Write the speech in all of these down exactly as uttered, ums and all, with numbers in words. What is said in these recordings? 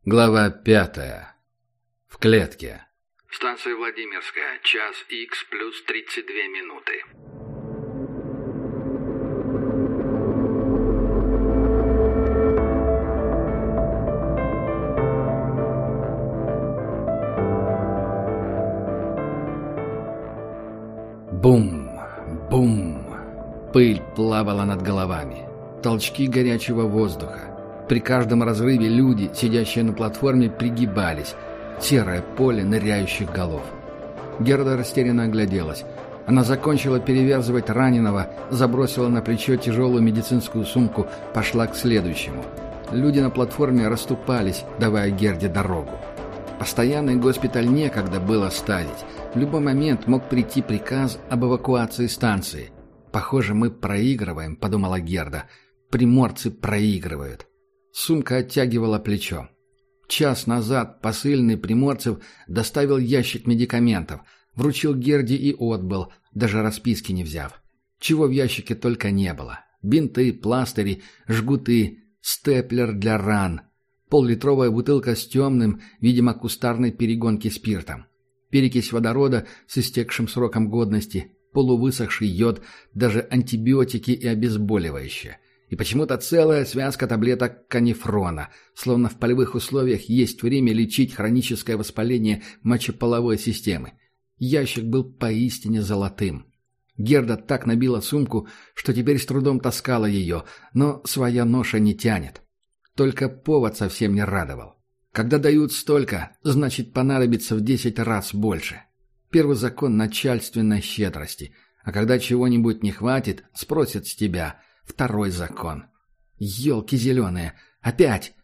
Глава пятая. В клетке. Станция Владимирская. Час икс плюс тридцать две минуты. Бум! Бум! Пыль плавала над головами. Толчки горячего воздуха. При каждом разрыве люди, сидящие на платформе, пригибались. Серое поле ныряющих голов. Герда растерянно огляделась. Она закончила перевязывать раненого, забросила на плечо тяжелую медицинскую сумку, пошла к следующему. Люди на платформе расступались, давая Герде дорогу. Постоянный госпиталь некогда было ставить. В любой момент мог прийти приказ об эвакуации станции. «Похоже, мы проигрываем», — подумала Герда. «Приморцы проигрывают». Сумка оттягивала плечо. Час назад посыльный Приморцев доставил ящик медикаментов, вручил Герде и отбыл, даже расписки не взяв. Чего в ящике только не было. Бинты, пластыри, жгуты, степлер для ран, поллитровая бутылка с темным, видимо, кустарной перегонки спиртом, перекись водорода с истекшим сроком годности, полувысохший йод, даже антибиотики и обезболивающее. И почему-то целая связка таблеток канифрона, словно в полевых условиях есть время лечить хроническое воспаление мочеполовой системы. Ящик был поистине золотым. Герда так набила сумку, что теперь с трудом таскала ее, но своя ноша не тянет. Только повод совсем не радовал. Когда дают столько, значит понадобится в десять раз больше. Первый закон начальственной щедрости. А когда чего-нибудь не хватит, спросят с тебя. Второй закон. Елки зеленые. Опять.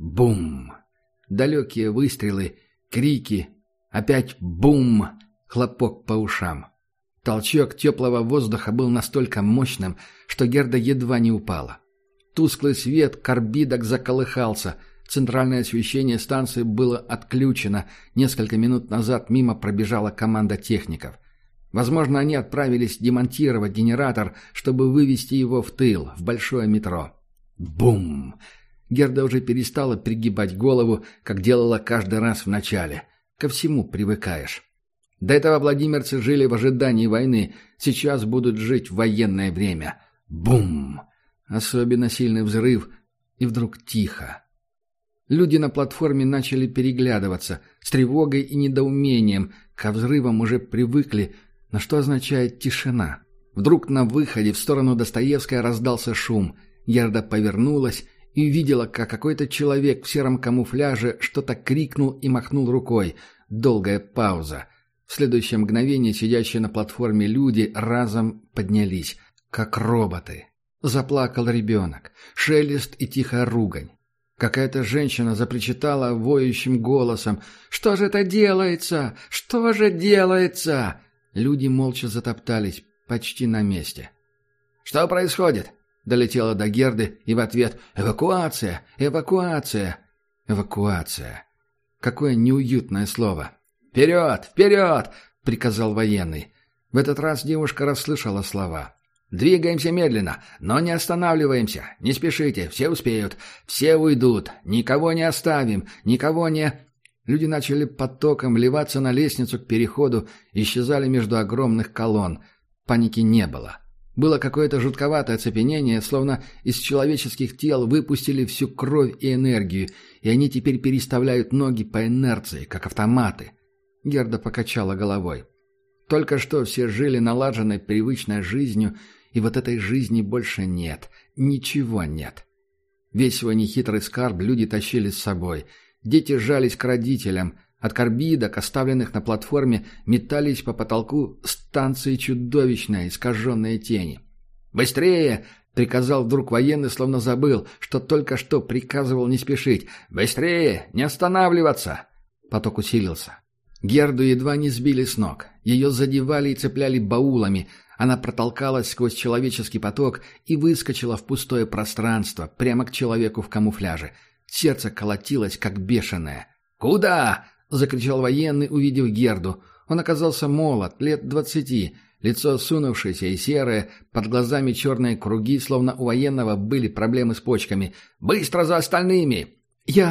Бум. Далекие выстрелы, крики. Опять бум. Хлопок по ушам. Толчок теплого воздуха был настолько мощным, что Герда едва не упала. Тусклый свет карбидок заколыхался. Центральное освещение станции было отключено. Несколько минут назад мимо пробежала команда техников. Возможно, они отправились демонтировать генератор, чтобы вывести его в тыл, в большое метро. Бум! Герда уже перестала пригибать голову, как делала каждый раз в начале. Ко всему привыкаешь. До этого владимирцы жили в ожидании войны, сейчас будут жить в военное время. Бум! Особенно сильный взрыв, и вдруг тихо. Люди на платформе начали переглядываться, с тревогой и недоумением, ко взрывам уже привыкли. Но что означает тишина? Вдруг на выходе в сторону Достоевской раздался шум. Герда повернулась и увидела, как какой-то человек в сером камуфляже что-то крикнул и махнул рукой. Долгая пауза. В следующее мгновение сидящие на платформе люди разом поднялись, как роботы. Заплакал ребенок. Шелест и тихая ругань. Какая-то женщина запричитала воющим голосом. «Что же это делается? Что же делается?» Люди молча затоптались, почти на месте. «Что происходит?» — долетело до Герды, и в ответ «Эвакуация! Эвакуация!» «Эвакуация!» Какое неуютное слово! «Вперед! Вперед!» — приказал военный. В этот раз девушка расслышала слова. «Двигаемся медленно, но не останавливаемся. Не спешите, все успеют. Все уйдут. Никого не оставим. Никого не...» Люди начали потоком вливаться на лестницу к переходу, исчезали между огромных колонн. Паники не было. Было какое-то жутковатое оцепенение, словно из человеческих тел выпустили всю кровь и энергию, и они теперь переставляют ноги по инерции, как автоматы. Герда покачала головой. Только что все жили налаженной привычной жизнью, и вот этой жизни больше нет. Ничего нет. Весь свой нехитрый скарб люди тащили с собой. Дети сжались к родителям. От карбидок, оставленных на платформе, метались по потолку станции чудовищные, искаженные тени. «Быстрее!» — приказал вдруг военный, словно забыл, что только что приказывал не спешить. «Быстрее! Не останавливаться!» Поток усилился. Герду едва не сбили с ног. Ее задевали и цепляли баулами. Она протолкалась сквозь человеческий поток и выскочила в пустое пространство, прямо к человеку в камуфляже. Сердце колотилось, как бешеное. «Куда?» — закричал военный, увидев Герду. Он оказался молод, лет двадцати, лицо осунувшееся и серое, под глазами черные круги, словно у военного были проблемы с почками. «Быстро за остальными!» «Я...»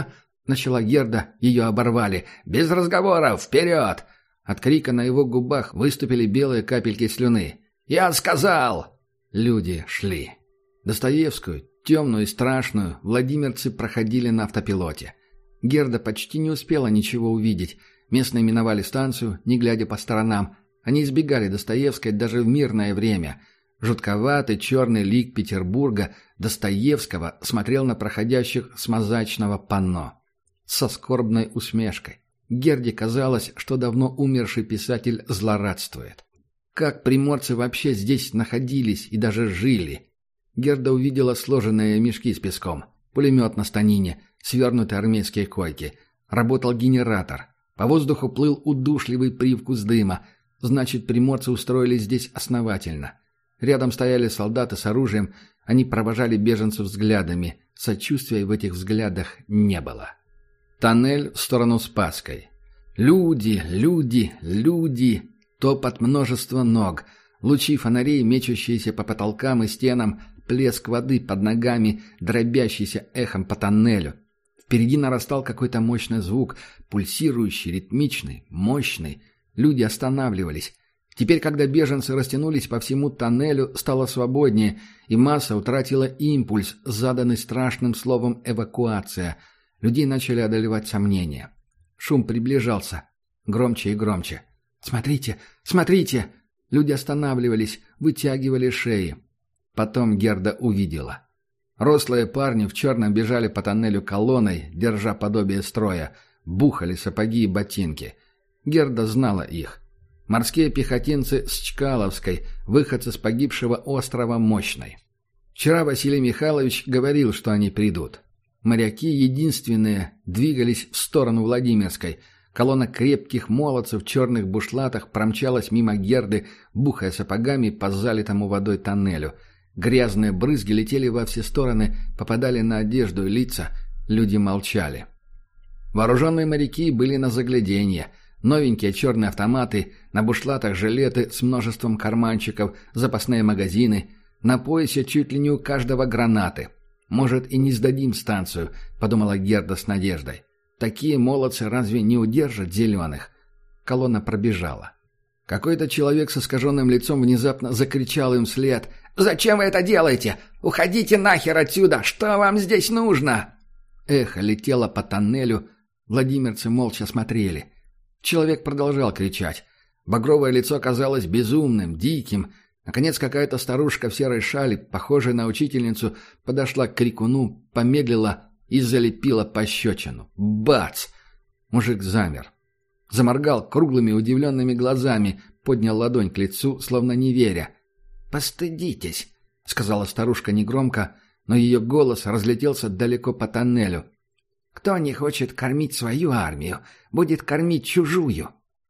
Начала Герда, ее оборвали. «Без разговоров! Вперед!» От крика на его губах выступили белые капельки слюны. «Я сказал!» Люди шли. Достоевскую, темную и страшную, владимирцы проходили на автопилоте. Герда почти не успела ничего увидеть. Местные миновали станцию, не глядя по сторонам. Они избегали Достоевской даже в мирное время. Жутковатый черный лик Петербурга Достоевского смотрел на проходящих с мозаичного панно. Со скорбной усмешкой. Герде казалось, что давно умерший писатель злорадствует. Как приморцы вообще здесь находились и даже жили? Герда увидела сложенные мешки с песком, пулемет на станине, свернутые армейские койки. Работал генератор. По воздуху плыл удушливый привкус дыма. Значит, приморцы устроились здесь основательно. Рядом стояли солдаты с оружием. Они провожали беженцев взглядами. Сочувствия в этих взглядах не было. Тоннель в сторону Спасской. Люди, люди, люди. Топот множества ног. Лучи фонарей, мечущиеся по потолкам и стенам. Плеск воды под ногами, дробящийся эхом по тоннелю. Впереди нарастал какой-то мощный звук, пульсирующий, ритмичный, мощный. Люди останавливались. Теперь, когда беженцы растянулись по всему тоннелю, стало свободнее, и масса утратила импульс, заданный страшным словом «эвакуация». Людей начали одолевать сомнения. Шум приближался. Громче и громче. «Смотрите! Смотрите!» Люди останавливались, вытягивали шеи. Потом Герда увидела. Рослые парни в черном бежали по тоннелю колонной, держа подобие строя. Бухали сапоги и ботинки. Герда знала их. Морские пехотинцы с Чкаловской, выходцы с погибшего острова Мощной. Вчера Василий Михайлович говорил, что они придут. Моряки единственные двигались в сторону Владимирской. Колонна крепких молодцев в черных бушлатах промчалась мимо Герды, бухая сапогами по залитому водой тоннелю. Грязные брызги летели во все стороны, попадали на одежду и лица. Люди молчали. Вооруженные моряки были на загляденье. Новенькие черные автоматы, на бушлатах жилеты с множеством карманчиков, запасные магазины. На поясе чуть ли не у каждого гранаты. «Может, и не сдадим станцию», — подумала Герда с надеждой. «Такие молодцы разве не удержат зеленых?» Колонна пробежала. Какой-то человек с искаженным лицом внезапно закричал им вслед: «Зачем вы это делаете? Уходите нахер отсюда! Что вам здесь нужно?» Эхо летело по тоннелю. Владимирцы молча смотрели. Человек продолжал кричать. Багровое лицо казалось безумным, диким. Наконец какая-то старушка в серой шали, похожая на учительницу, подошла к крикуну, помедлила и залепила пощечину. Бац! Мужик замер. Заморгал круглыми удивленными глазами, поднял ладонь к лицу, словно не веря. «Постыдитесь», — сказала старушка негромко, но ее голос разлетелся далеко по тоннелю. «Кто не хочет кормить свою армию, будет кормить чужую».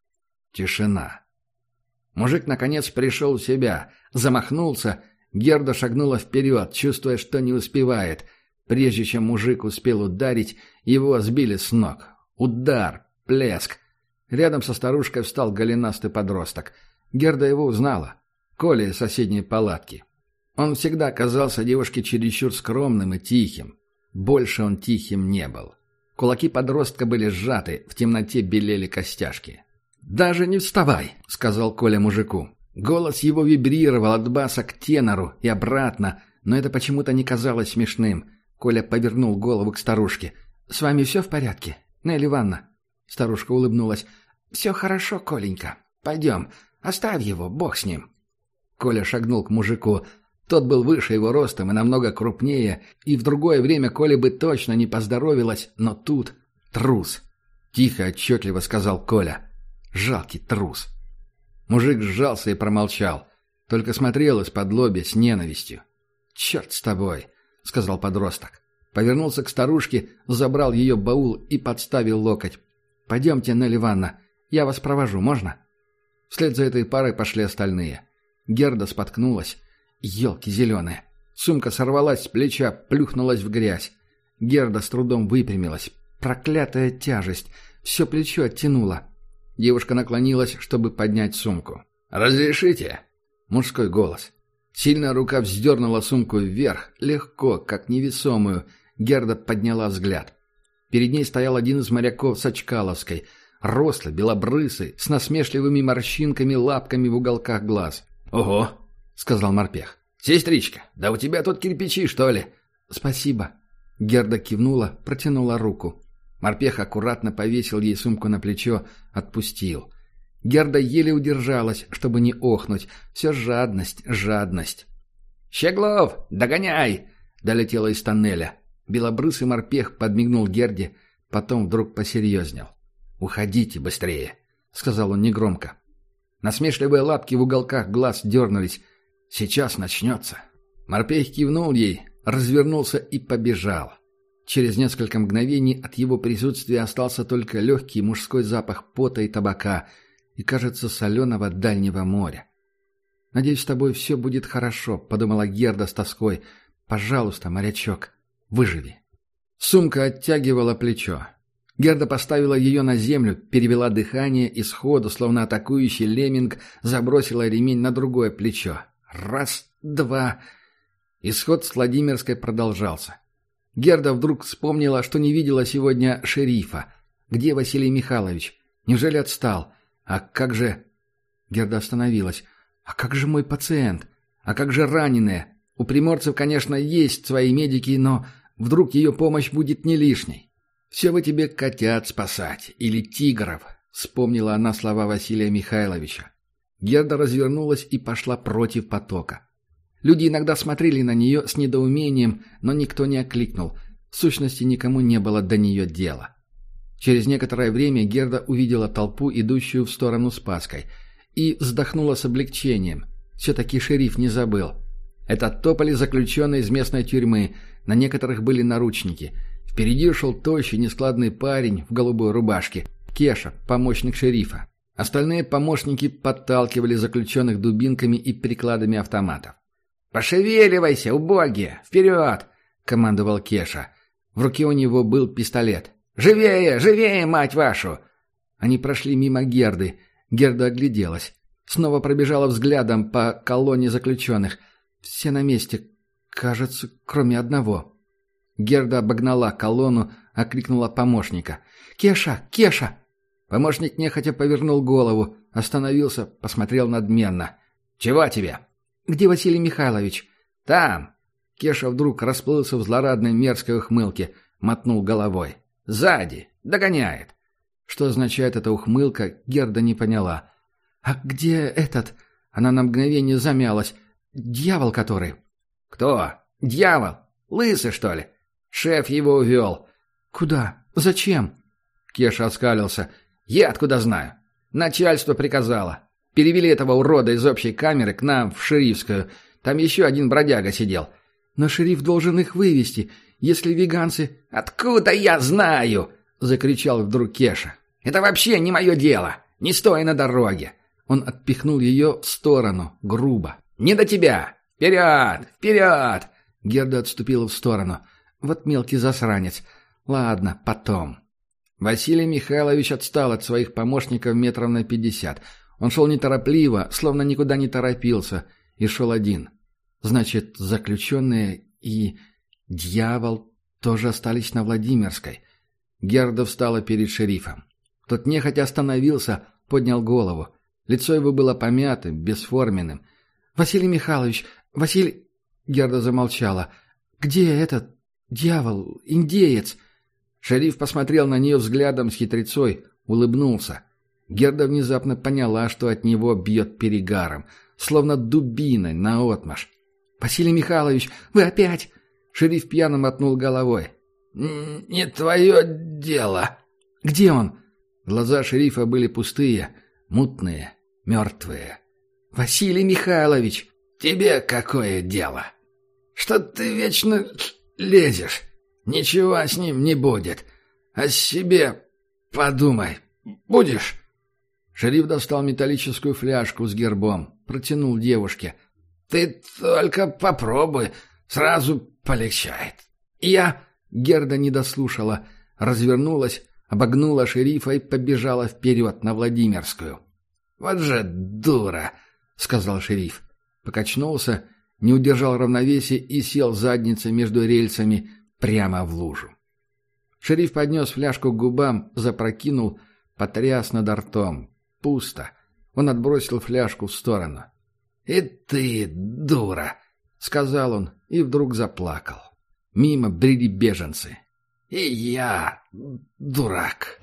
Тишина. Мужик наконец пришел в себя, замахнулся. Герда шагнула вперед, чувствуя, что не успевает. Прежде чем мужик успел ударить, его сбили с ног. Удар, плеск. Рядом со старушкой встал голенастый подросток. Герда его узнала. Коля из соседней палатки. Он всегда казался девушке чересчур скромным и тихим. Больше он тихим не был. Кулаки подростка были сжаты, в темноте белели костяшки. «Даже не вставай», — сказал Коля мужику. Голос его вибрировал от баса к тенору и обратно, но это почему-то не казалось смешным. Коля повернул голову к старушке. «С вами все в порядке, Нелли Ивановна?» Старушка улыбнулась. «Все хорошо, Коленька. Пойдем, оставь его, бог с ним». Коля шагнул к мужику. Тот был выше его ростом и намного крупнее, и в другое время Коле бы точно не поздоровилось, но тут трус. Тихо, отчетливо сказал Коля. Жалкий трус. Мужик сжался и промолчал, только смотрел из-под лобья с ненавистью. «Черт с тобой», — сказал подросток. Повернулся к старушке, забрал ее баул и подставил локоть. «Пойдемте, Нелли Ивановна, я вас провожу, можно?» Вслед за этой парой пошли остальные. Герда споткнулась. Елки зеленые. Сумка сорвалась с плеча, плюхнулась в грязь. Герда с трудом выпрямилась. Проклятая тяжесть. Все плечо оттянуло. Девушка наклонилась, чтобы поднять сумку. «Разрешите?» Мужской голос. Сильная рука вздернула сумку вверх, легко, как невесомую. Герда подняла взгляд. Перед ней стоял один из моряков с Очкаловской, рослый, белобрысый, с насмешливыми морщинками, лапками в уголках глаз. «Ого!» — сказал морпех. «Сестричка, да у тебя тут кирпичи, что ли?» «Спасибо». Герда кивнула, протянула руку. Морпех аккуратно повесил ей сумку на плечо, отпустил. Герда еле удержалась, чтобы не охнуть. Все жадность, жадность. «Щеглов, догоняй!» — долетело из тоннеля. Белобрысый морпех подмигнул Герде, потом вдруг посерьезнел. «Уходите быстрее», — сказал он негромко. Насмешливые лапки в уголках глаз дернулись. «Сейчас начнется». Морпех кивнул ей, развернулся и побежал. Через несколько мгновений от его присутствия остался только легкий мужской запах пота и табака и, кажется, соленого дальнего моря. «Надеюсь, с тобой все будет хорошо», — подумала Герда с тоской. «Пожалуйста, морячок, выживи». Сумка оттягивала плечо. Герда поставила ее на землю, перевела дыхание и сходу, словно атакующий лемминг, забросила ремень на другое плечо. Раз, два. Исход с Владимирской продолжался. Герда вдруг вспомнила, что не видела сегодня шерифа. Где Василий Михайлович? Неужели отстал? А как же... Герда остановилась. А как же мой пациент? А как же раненые? У приморцев, конечно, есть свои медики, но вдруг ее помощь будет не лишней. «Все вы тебе котят спасать, или тигров», — вспомнила она слова Василия Михайловича. Герда развернулась и пошла против потока. Люди иногда смотрели на нее с недоумением, но никто не окликнул. В сущности, никому не было до нее дела. Через некоторое время Герда увидела толпу, идущую в сторону Спасской, и вздохнула с облегчением. Все-таки шериф не забыл. Это топали заключенные из местной тюрьмы, на некоторых были наручники. Впереди шел тощий, нескладный парень в голубой рубашке. Кеша, помощник шерифа. Остальные помощники подталкивали заключенных дубинками и прикладами автоматов. «Пошевеливайся, убогие! Вперед!» — командовал Кеша. В руке у него был пистолет. «Живее, живее, мать вашу!» Они прошли мимо Герды. Герда огляделась. Снова пробежала взглядом по колонне заключенных. Все на месте, кажется, кроме одного. Герда обогнала колонну, окликнула помощника. «Кеша! Кеша!» Помощник нехотя повернул голову, остановился, посмотрел надменно. «Чего тебе?» «Где Василий Михайлович?» «Там!» Кеша вдруг расплылся в злорадной мерзкой ухмылке, мотнул головой. «Сзади! Догоняет!» Что означает эта ухмылка, Герда не поняла. «А где этот?» Она на мгновение замялась. «Дьявол который?» «Кто? Дьявол? Лысый, что ли? Шеф его увел». «Куда? Зачем?» Кеша оскалился. «Я откуда знаю? Начальство приказало. Перевели этого урода из общей камеры к нам в шерифскую. Там еще один бродяга сидел». «Но шериф должен их вывести, если веганцы...» «Откуда я знаю?» — закричал вдруг Кеша. «Это вообще не мое дело. Не стой на дороге». Он отпихнул ее в сторону, грубо. «Не до тебя! Вперед! Вперед!» Герда отступила в сторону. «Вот мелкий засранец. Ладно, потом». Василий Михайлович отстал от своих помощников метров на пятьдесят. Он шел неторопливо, словно никуда не торопился, и шел один. Значит, заключенные и дьявол тоже остались на Владимирской. Герда встала перед шерифом. Тот нехотя остановился, поднял голову. Лицо его было помятым, бесформенным. «Василий Михайлович! Василий...» Герда замолчала. «Где этот дьявол, индеец?» Шериф посмотрел на нее взглядом с хитрецой, улыбнулся. Герда внезапно поняла, что от него бьет перегаром, словно дубиной наотмашь. «Василий Михайлович, вы опять...» Шериф пьяно мотнул головой. «Не твое дело». «Где он?» Глаза шерифа были пустые, мутные, мертвые. «Василий Михайлович!» «Тебе какое дело? Что ты вечно лезешь? Ничего с ним не будет. О себе подумай. Будешь?» Шериф достал металлическую фляжку с гербом, протянул девушке. «Ты только попробуй, сразу полегчает». «Я...» — Герда не дослушала, развернулась, обогнула шерифа и побежала вперед на Владимирскую. «Вот же дура!» — сказал шериф. Покачнулся, не удержал равновесия и сел задницей между рельсами прямо в лужу. Шериф поднес фляжку к губам, запрокинул, потряс над ртом. Пусто. Он отбросил фляжку в сторону. «И ты, дура!» — сказал он и вдруг заплакал. Мимо брели беженцы. «И я, дурак!»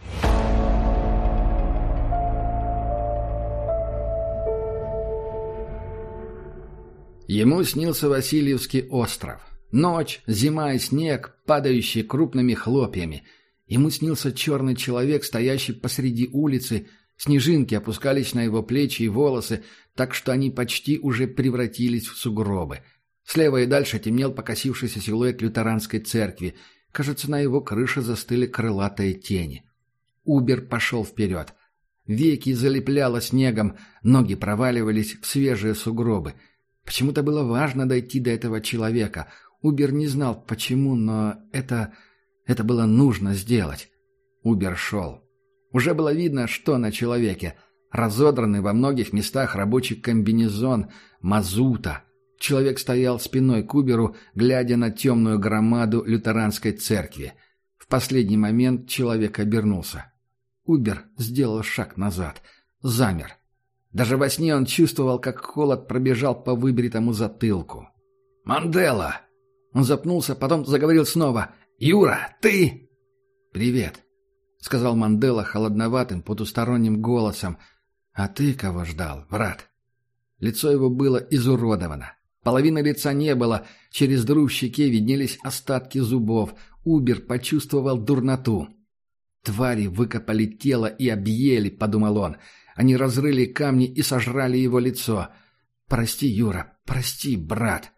Ему снился Васильевский остров. Ночь, зима и снег, падающие крупными хлопьями. Ему снился черный человек, стоящий посреди улицы. Снежинки опускались на его плечи и волосы, так что они почти уже превратились в сугробы. Слева и дальше темнел покосившийся силуэт лютеранской церкви. Кажется, на его крыше застыли крылатые тени. Убер пошел вперед. Веки залепляло снегом, ноги проваливались в свежие сугробы. Почему-то было важно дойти до этого человека. Убер не знал, почему, но это... это было нужно сделать. Убер шел. Уже было видно, что на человеке. Разодранный во многих местах рабочий комбинезон, мазута. Человек стоял спиной к Уберу, глядя на темную громаду лютеранской церкви. В последний момент человек обернулся. Убер сделал шаг назад. Замер. Даже во сне он чувствовал, как холод пробежал по выбритому затылку. «Мандела!» Он запнулся, потом заговорил снова. «Юра, ты?» «Привет», — сказал Мандела холодноватым, потусторонним голосом. «А ты кого ждал, брат?» Лицо его было изуродовано. Половины лица не было, через дыру в щеке виднелись остатки зубов. Убер почувствовал дурноту. «Твари выкопали тело и объели», — подумал он. «Они разрыли камни и сожрали его лицо. Прости, Юра, прости, брат».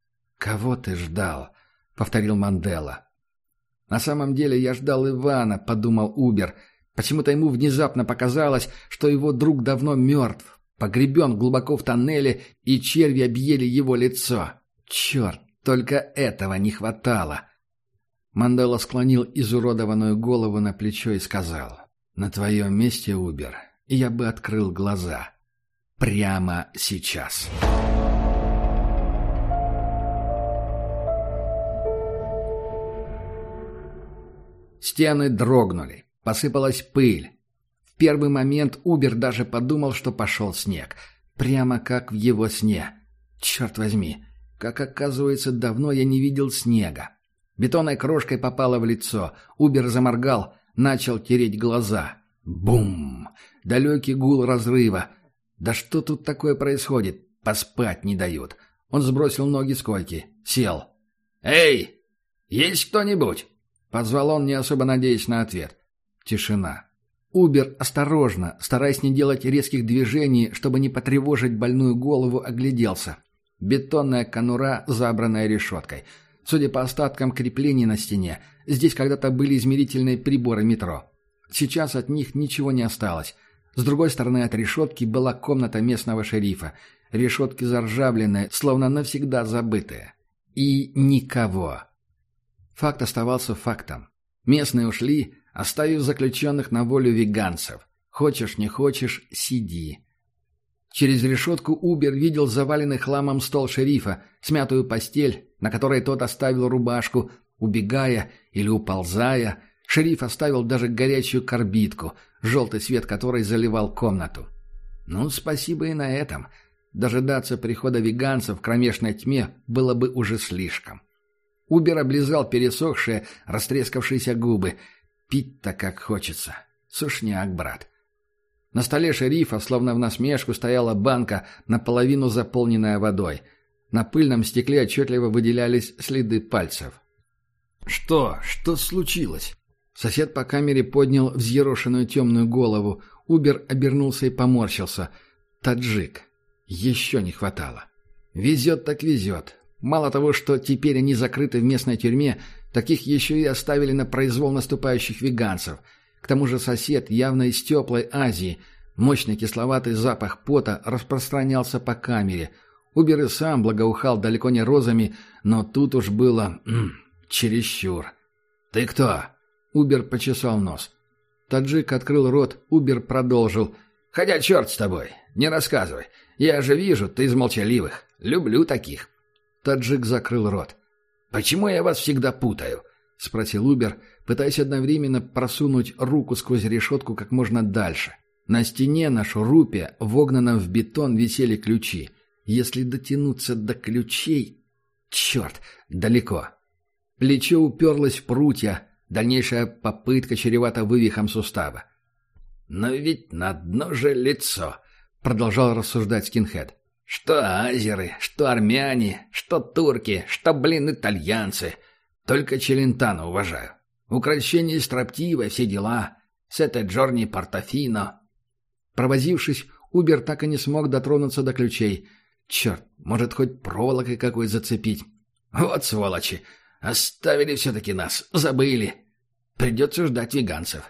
«Кого ты ждал?» — повторил Мандела. «На самом деле я ждал Ивана», — подумал Убер. Почему-то ему внезапно показалось, что его друг давно мертв, погребен глубоко в тоннеле, и черви объели его лицо. Черт, только этого не хватало. Мандела склонил изуродованную голову на плечо и сказал: «На твоем месте, Убер, я бы открыл глаза. Прямо сейчас». Стены дрогнули. Посыпалась пыль. В первый момент Убер даже подумал, что пошел снег. Прямо как в его сне. Черт возьми, как оказывается, давно я не видел снега. Бетонной крошкой попало в лицо. Убер заморгал, начал тереть глаза. Бум! Далекий гул разрыва. Да что тут такое происходит? Поспать не дают. Он сбросил ноги с койки. Сел. «Эй! Есть кто-нибудь?» Позвал он, не особо надеясь на ответ. Тишина. Убер осторожно, стараясь не делать резких движений, чтобы не потревожить больную голову, огляделся. Бетонная конура, забранная решеткой. Судя по остаткам креплений на стене, здесь когда-то были измерительные приборы метро. Сейчас от них ничего не осталось. С другой стороны от решетки была комната местного шерифа. Решетки заржавленные, словно навсегда забытые. И никого. Факт оставался фактом. Местные ушли, оставив заключенных на волю веганцев. Хочешь, не хочешь, сиди. Через решетку Убер видел заваленный хламом стол шерифа, смятую постель, на которой тот оставил рубашку. Убегая или уползая, шериф оставил даже горячую карбидку, желтый свет которой заливал комнату. Ну, спасибо и на этом. Дожидаться прихода веганцев в кромешной тьме было бы уже слишком. Убер облизал пересохшие, растрескавшиеся губы. Пить-то как хочется. Сушняк, брат. На столе шерифа, словно в насмешку, стояла банка, наполовину заполненная водой. На пыльном стекле отчетливо выделялись следы пальцев. «Что? Что случилось?» Сосед по камере поднял взъерошенную темную голову. Убер обернулся и поморщился. «Таджик. Еще не хватало. Везет так везет. Мало того, что теперь они закрыты в местной тюрьме, таких еще и оставили на произвол наступающих веганцев. К тому же сосед явно из теплой Азии. Мощный кисловатый запах пота распространялся по камере. Убер и сам благоухал далеко не розами, но тут уж было... М, чересчур. «Ты кто?» Убер почесал нос. Таджик открыл рот, Убер продолжил. «Хотя черт с тобой, не рассказывай. Я же вижу, ты из молчаливых. Люблю таких». Таджик закрыл рот. «Почему я вас всегда путаю?» — спросил Убер, пытаясь одновременно просунуть руку сквозь решетку как можно дальше. На стене на шурупе, вогнанном в бетон, висели ключи. Если дотянуться до ключей... Черт, далеко. Плечо уперлось в прутья, дальнейшая попытка чревата вывихом сустава. «Но ведь на дно же лицо», — продолжал рассуждать скинхед. «Что азеры, что армяне, что турки, что, блин, итальянцы. Только Челентано уважаю. Укрощение строптивое, все дела. Сете Джорни Портофино». Провозившись, Убер так и не смог дотронуться до ключей. Черт, может, хоть проволокой какой зацепить. Вот сволочи, оставили все-таки нас, забыли. Придется ждать веганцев.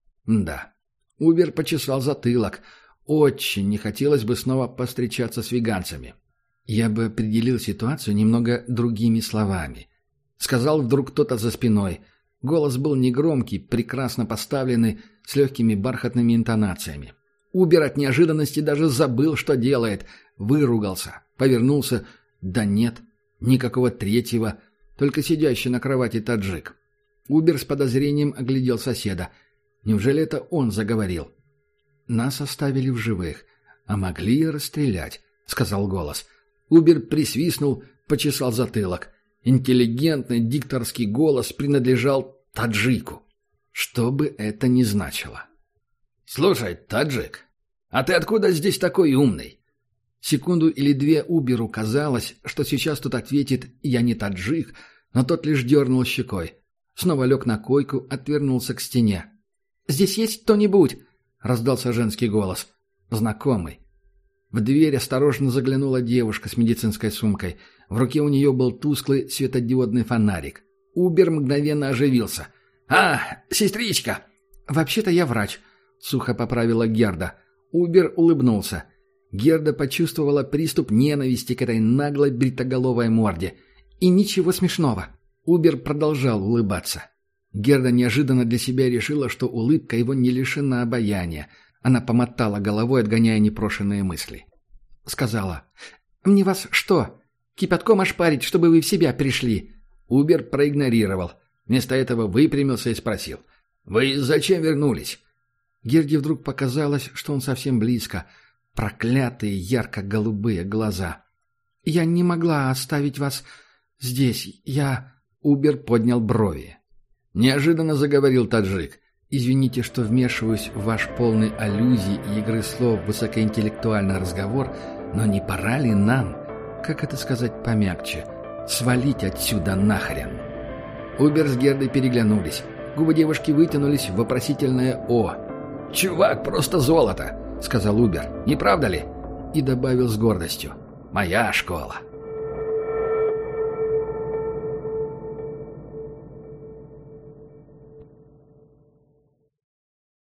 Да, Убер почесал затылок. Очень не хотелось бы снова повстречаться с веганцами. Я бы определил ситуацию немного другими словами. Сказал вдруг кто-то за спиной. Голос был негромкий, прекрасно поставленный, с легкими бархатными интонациями. Убер от неожиданности даже забыл, что делает. Выругался, повернулся. Да нет, никакого третьего, только сидящий на кровати таджик. Убер с подозрением оглядел соседа. Неужели это он заговорил? «Нас оставили в живых, а могли и расстрелять», — сказал голос. Убер присвистнул, почесал затылок. Интеллигентный дикторский голос принадлежал таджику. Что бы это ни значило. «Слушай, таджик, а ты откуда здесь такой умный?» Секунду или две Уберу казалось, что сейчас тот ответит «я не таджик», но тот лишь дернул щекой. Снова лег на койку, отвернулся к стене. «Здесь есть кто-нибудь?» — раздался женский голос. Знакомый. В дверь осторожно заглянула девушка с медицинской сумкой. В руке у нее был тусклый светодиодный фонарик. Убер мгновенно оживился. «А, сестричка!» «Вообще-то я врач», — сухо поправила Герда. Убер улыбнулся. Герда почувствовала приступ ненависти к этой наглой бритоголовой морде. И ничего смешного. Убер продолжал улыбаться. Герда неожиданно для себя решила, что улыбка его не лишена обаяния. Она помотала головой, отгоняя непрошенные мысли. Сказала: «Мне вас что, кипятком ошпарить, чтобы вы в себя пришли?» Убер проигнорировал. Вместо этого выпрямился и спросил: «Вы зачем вернулись?» Герде вдруг показалось, что он совсем близко. Проклятые ярко-голубые глаза. «Я не могла оставить вас здесь. Я...» Убер поднял брови. Неожиданно заговорил таджик. «Извините, что вмешиваюсь в ваш полный аллюзий и игры слов высокоинтеллектуальный разговор, но не пора ли нам, как это сказать помягче, свалить отсюда нахрен?» Убер с Гердой переглянулись. Губы девушки вытянулись в вопросительное «О». «Чувак, просто золото!» — сказал Убер. «Не правда ли?» И добавил с гордостью: «Моя школа».